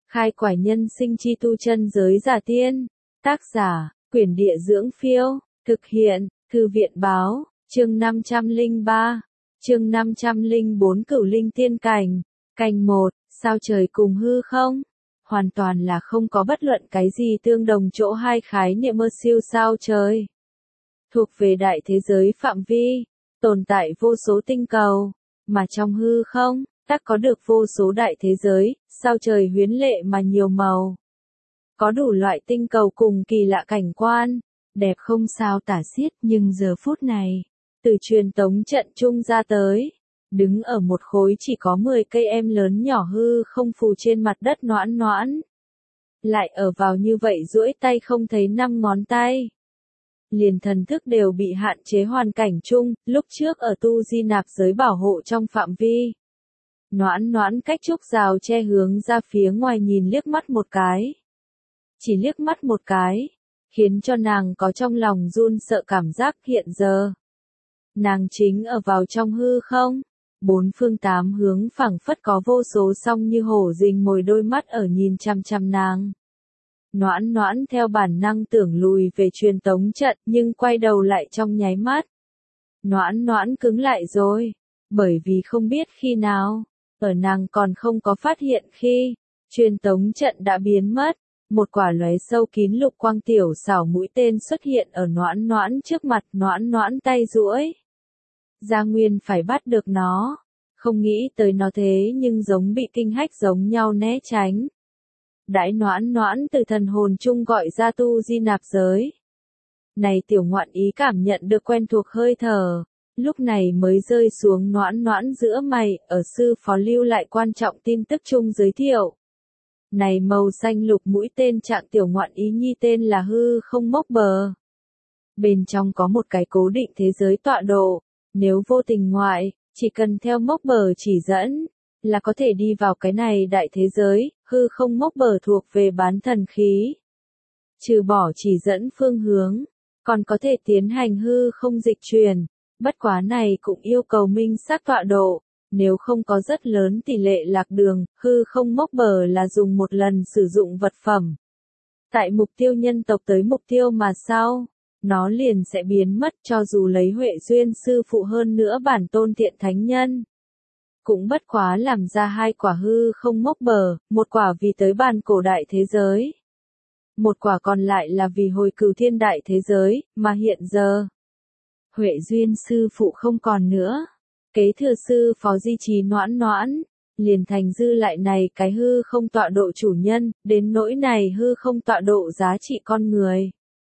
Khai quải nhân sinh chi tu chân giới giả tiên. Tác giả, Quyển Địa Dưỡng Phiêu. Thực hiện, Thư viện Báo. Chương 503. Chương 504 Cửu Linh Tiên Cảnh. Canh 1. Sao trời cùng hư không? Hoàn toàn là không có bất luận cái gì tương đồng chỗ hai khái niệm mơ siêu sao trời. Thuộc về đại thế giới phạm vi, tồn tại vô số tinh cầu, mà trong hư không, tác có được vô số đại thế giới, sao trời huyến lệ mà nhiều màu. Có đủ loại tinh cầu cùng kỳ lạ cảnh quan, đẹp không sao tả xiết, nhưng giờ phút này, từ truyền tống trận trung ra tới, đứng ở một khối chỉ có 10 cây em lớn nhỏ hư không phù trên mặt đất noãn noãn. Lại ở vào như vậy duỗi tay không thấy 5 ngón tay. Liền thần thức đều bị hạn chế hoàn cảnh chung, lúc trước ở tu di nạp giới bảo hộ trong phạm vi. Noãn noãn cách trúc rào che hướng ra phía ngoài nhìn liếc mắt một cái. Chỉ liếc mắt một cái, khiến cho nàng có trong lòng run sợ cảm giác hiện giờ. Nàng chính ở vào trong hư không, bốn phương tám hướng phảng phất có vô số song như hổ rình mồi đôi mắt ở nhìn chăm chăm nàng. Noãn noãn theo bản năng tưởng lùi về truyền tống trận nhưng quay đầu lại trong nháy mắt. Noãn noãn cứng lại rồi, bởi vì không biết khi nào, ở nàng còn không có phát hiện khi, truyền tống trận đã biến mất, một quả lóe sâu kín lục quang tiểu xảo mũi tên xuất hiện ở noãn noãn trước mặt. Noãn noãn tay duỗi Gia Nguyên phải bắt được nó, không nghĩ tới nó thế nhưng giống bị kinh hách giống nhau né tránh. Đãi noãn noãn từ thần hồn chung gọi ra tu di nạp giới. Này tiểu ngoạn ý cảm nhận được quen thuộc hơi thở, lúc này mới rơi xuống noãn noãn giữa mày, ở sư phó lưu lại quan trọng tin tức chung giới thiệu. Này màu xanh lục mũi tên trạng tiểu ngoạn ý nhi tên là hư không mốc bờ. Bên trong có một cái cố định thế giới tọa độ, nếu vô tình ngoại, chỉ cần theo mốc bờ chỉ dẫn, là có thể đi vào cái này đại thế giới. Hư không mốc bờ thuộc về bán thần khí. Trừ bỏ chỉ dẫn phương hướng, còn có thể tiến hành hư không dịch truyền, bất quá này cũng yêu cầu minh xác tọa độ, nếu không có rất lớn tỷ lệ lạc đường. Hư không mốc bờ là dùng một lần sử dụng vật phẩm. Tại mục tiêu nhân tộc tới mục tiêu mà sau, nó liền sẽ biến mất, cho dù lấy Huệ duyên sư phụ hơn nữa bản tôn thiện thánh nhân. Cũng bất quá làm ra 2 quả hư không mốc bờ, một quả vì tới bàn cổ đại thế giới. Một quả còn lại là vì hồi cửu thiên đại thế giới, mà hiện giờ. Huệ duyên sư phụ không còn nữa. Kế thừa sư phó di trì noãn noãn, liền thành dư lại này cái hư không tọa độ chủ nhân, đến nỗi này hư không tọa độ giá trị con người.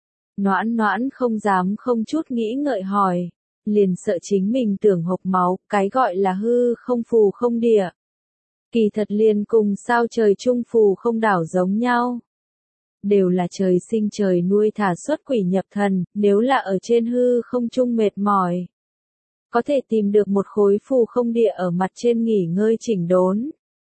Noãn noãn không dám không chút nghĩ ngợi hỏi. Liền sợ chính mình tưởng hộc máu, cái gọi là hư không phù không địa. Kỳ thật liền cùng sao trời chung phù không đảo giống nhau. Đều là trời sinh trời nuôi thả xuất quỷ nhập thần, nếu là ở trên hư không chung mệt mỏi. Có thể tìm được một khối phù không địa ở mặt trên nghỉ ngơi chỉnh đốn.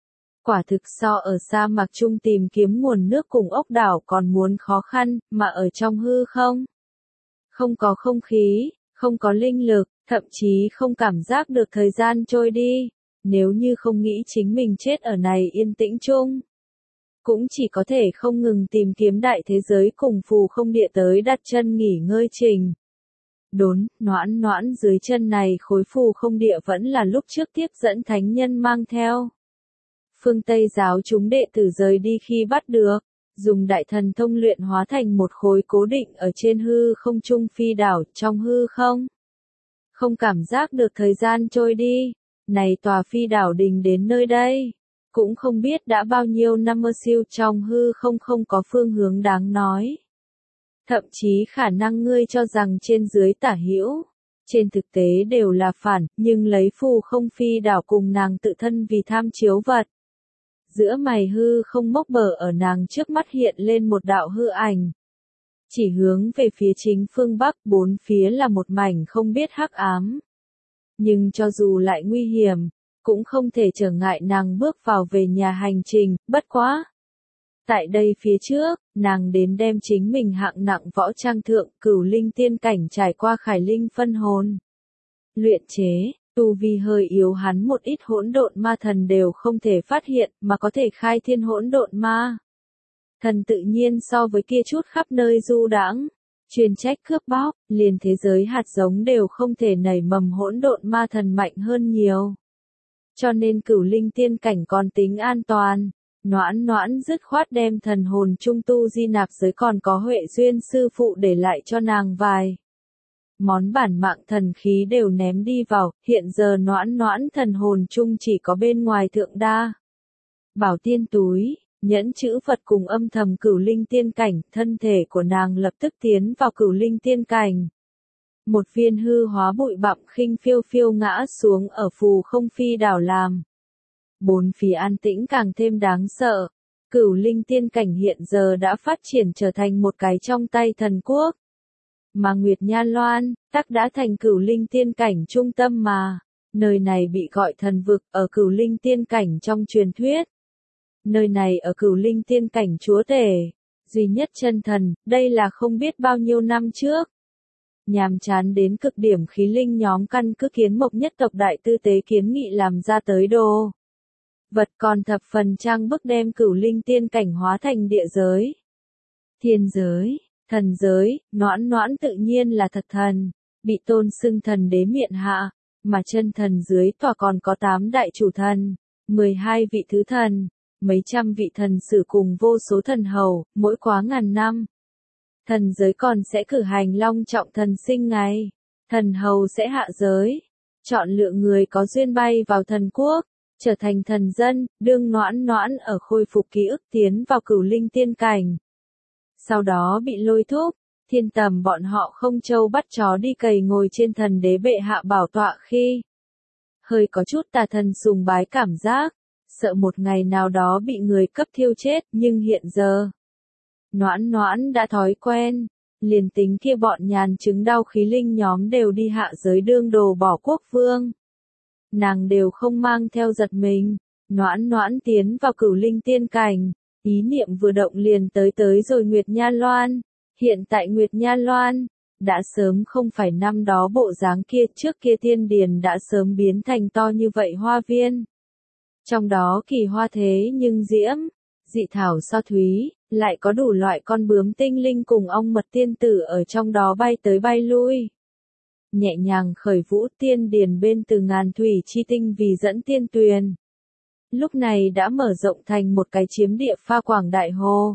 Quả thực so ở sa mạc chung tìm kiếm nguồn nước cùng ốc đảo còn muốn khó khăn, mà ở trong hư không. Không có không khí. Không có linh lực, thậm chí không cảm giác được thời gian trôi đi, nếu như không nghĩ chính mình chết ở này yên tĩnh chung. Cũng chỉ có thể không ngừng tìm kiếm đại thế giới cùng phù không địa tới đặt chân nghỉ ngơi trình. Đốn, noãn noãn dưới chân này khối phù không địa vẫn là lúc trước tiếp dẫn thánh nhân mang theo. Phương Tây giáo chúng đệ tử rời đi khi bắt được. Dùng đại thần thông luyện hóa thành một khối cố định ở trên hư không trung phi đảo trong hư không. Không cảm giác được thời gian trôi đi, này tòa phi đảo đình đến nơi đây. Cũng không biết đã bao nhiêu năm mơ siêu trong hư không có phương hướng đáng nói. Thậm chí khả năng ngươi cho rằng trên dưới tả hữu, trên thực tế đều là phản, nhưng lấy phù không phi đảo cùng nàng tự thân vì tham chiếu vật. Giữa mày hư không mốc bờ ở nàng trước mắt hiện lên một đạo hư ảnh. Chỉ hướng về phía chính phương Bắc, bốn phía là một mảnh không biết hắc ám. Nhưng cho dù lại nguy hiểm, cũng không thể trở ngại nàng bước vào về nhà hành trình, bất quá. Tại đây phía trước, nàng đến đem chính mình hạng nặng võ trang thượng cửu linh tiên cảnh trải qua khải linh phân hồn. Luyện chế, Tu vi hơi yếu hắn một ít hỗn độn ma thần đều không thể phát hiện mà có thể khai thiên hỗn độn ma. Thần tự nhiên so với kia chút khắp nơi du đãng, chuyên trách cướp bóc, liền thế giới hạt giống đều không thể nảy mầm hỗn độn ma thần mạnh hơn nhiều. Cho nên Cửu Linh tiên cảnh còn tính an toàn. Noãn noãn dứt khoát đem thần hồn trung tu di nạp giới còn có Huệ duyên sư phụ để lại cho nàng vài món bản mạng thần khí đều ném đi vào, hiện giờ noãn noãn thần hồn chung chỉ có bên ngoài thượng đa. Bảo tiên túi, nhẫn chữ Phật cùng âm thầm Cửu Linh tiên cảnh, thân thể của nàng lập tức tiến vào Cửu Linh tiên cảnh. Một viên hư hóa bụi bặm khinh phiêu phiêu ngã xuống ở phù không phi đảo làm. Bốn phía an tĩnh càng thêm đáng sợ. Cửu Linh tiên cảnh hiện giờ đã phát triển trở thành một cái trong tay thần quốc. Mà Nguyệt Nha Loan, tắc đã thành Cửu Linh tiên cảnh trung tâm mà. Nơi này bị gọi thần vực ở Cửu Linh tiên cảnh trong truyền thuyết. Nơi này ở Cửu Linh tiên cảnh chúa tể, duy nhất chân thần, đây là không biết bao nhiêu năm trước. Nhàm chán đến cực điểm khí linh nhóm căn cứ kiến mộc nhất tộc đại tư tế kiến nghị làm ra tới đồ vật còn thập phần trang bức đem Cửu Linh tiên cảnh hóa thành địa giới, thiên giới, thần giới. Noãn noãn tự nhiên là thật thần, bị tôn xưng thần đế miện hạ, mà chân thần dưới tòa còn có 8 đại chủ thần, 12 vị thứ thần, mấy trăm vị thần sử cùng vô số thần hầu, mỗi quá ngàn năm. Thần giới còn sẽ cử hành long trọng thần sinh ngày, thần hầu sẽ hạ giới, chọn lựa người có duyên bay vào thần quốc, trở thành thần dân, đương noãn noãn ở khôi phục ký ức tiến vào Cửu Linh tiên cảnh. Sau đó bị lôi thúc, thiên tầm bọn họ không trâu bắt chó đi cày ngồi trên thần đế bệ hạ bảo tọa khi. Hơi có chút tà thần sùng bái cảm giác, sợ một ngày nào đó bị người cấp thiêu chết, nhưng hiện giờ. Noãn noãn đã thói quen, liền tính kia bọn nhàn chứng đau khí linh nhóm đều đi hạ giới đương đồ bỏ quốc vương. Nàng đều không mang theo giật mình, noãn noãn tiến vào Cửu Linh tiên cảnh, ý niệm vừa động liền tới rồi Nguyệt Nha Loan. Hiện tại Nguyệt Nha Loan, đã sớm không phải năm đó bộ dáng kia, trước kia tiên điền đã sớm biến thành to như vậy hoa viên. Trong đó kỳ hoa thế nhưng diễm, dị thảo sao thúy, lại có đủ loại con bướm tinh linh cùng ong mật tiên tử ở trong đó bay tới bay lui. Nhẹ nhàng khởi vũ, tiên điền bên từ ngàn thủy chi tinh vì dẫn tiên tuyền. Lúc này đã mở rộng thành một cái chiếm địa pha quảng đại hồ.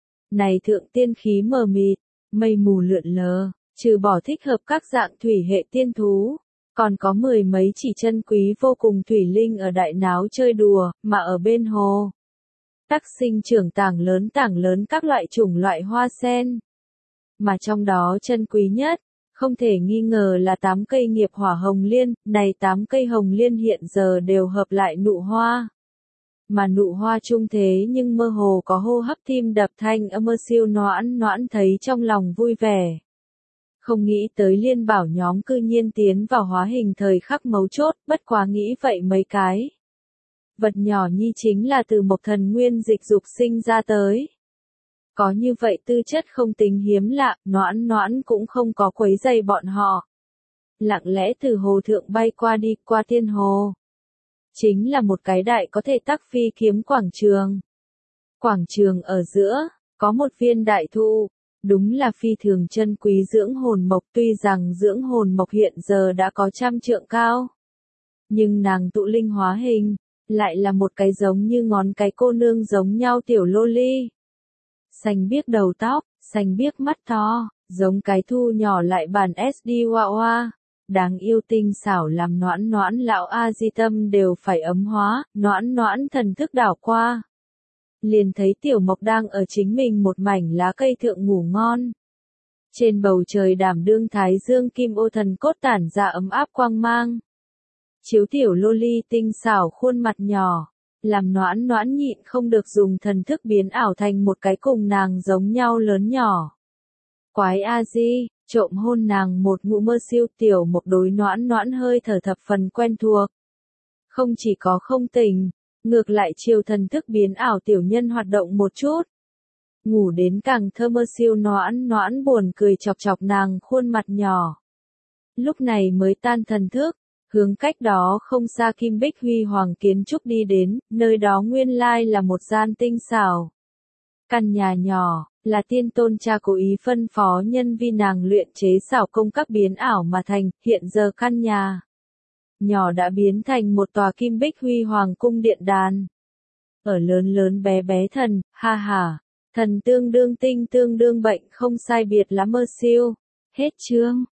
Này thượng tiên khí mờ mịt, mây mù lượn lờ, trừ bỏ thích hợp các dạng thủy hệ tiên thú, còn có 10 mấy chỉ chân quý vô cùng thủy linh ở đại náo chơi đùa, mà ở bên hồ. Tắc sinh trưởng tảng lớn các loại chủng loại hoa sen. Mà trong đó chân quý nhất, không thể nghi ngờ là 8 cây nghiệp hỏa hồng liên, này 8 cây hồng liên hiện giờ đều hợp lại nụ hoa. Mà nụ hoa trung thế nhưng mơ hồ có hô hấp tim đập thanh âm siêu noãn noãn thấy trong lòng vui vẻ. Không nghĩ tới liên bảo nhóm cư nhiên tiến vào hóa hình thời khắc mấu chốt, bất quá nghĩ vậy mấy cái. Vật nhỏ nhi chính là từ một thần nguyên dịch dục sinh ra tới. Có như vậy tư chất không tính hiếm lạ, noãn noãn cũng không có quấy rầy bọn họ. Lặng lẽ từ hồ thượng bay qua đi qua thiên hồ. Chính là một cái đại có thể tác phi kiếm quảng trường. Quảng trường ở giữa, có một viên đại thụ, đúng là phi thường chân quý dưỡng hồn mộc, tuy rằng dưỡng hồn mộc hiện giờ đã có 100 trượng cao. Nhưng nàng tụ linh hóa hình, lại là một cái giống như ngón cái cô nương giống nhau tiểu lô ly. Xanh biếc đầu tóc, xanh biếc mắt to, giống cái thu nhỏ lại bản SD hoa hoa. Đáng yêu tinh xảo làm noãn noãn lão A Di tâm đều phải ấm hóa, noãn noãn thần thức đảo qua. Liền thấy tiểu mộc đang ở chính mình một mảnh lá cây thượng ngủ ngon. Trên bầu trời đảm đương thái dương kim ô thần cốt tản ra ấm áp quang mang. Chiếu tiểu lô ly tinh xảo khuôn mặt nhỏ, làm noãn noãn nhịn không được dùng thần thức biến ảo thành một cái cùng nàng giống nhau lớn nhỏ. Quái A Di, trộm hôn nàng một ngụ mơ siêu tiểu một đối noãn noãn hơi thở thập phần quen thuộc. Không chỉ có không tình, ngược lại chiều thần thức biến ảo tiểu nhân hoạt động một chút. Ngủ đến càng thơ mơ siêu noãn noãn buồn cười chọc chọc nàng khuôn mặt nhỏ. Lúc này mới tan thần thức, hướng cách đó không xa Kim Bích Huy Hoàng kiến trúc đi đến, nơi đó nguyên lai là một gian tinh xảo. Căn nhà nhỏ, là tiên tôn cha cố ý phân phó nhân vi nàng luyện chế xảo công các biến ảo mà thành, hiện giờ căn nhà nhỏ đã biến thành một tòa Kim Bích Huy Hoàng cung điện đàn. Ở lớn lớn bé bé thần, ha ha, thần tương đương tinh tương đương bệnh không sai biệt lắm mơ siêu. Hết chương.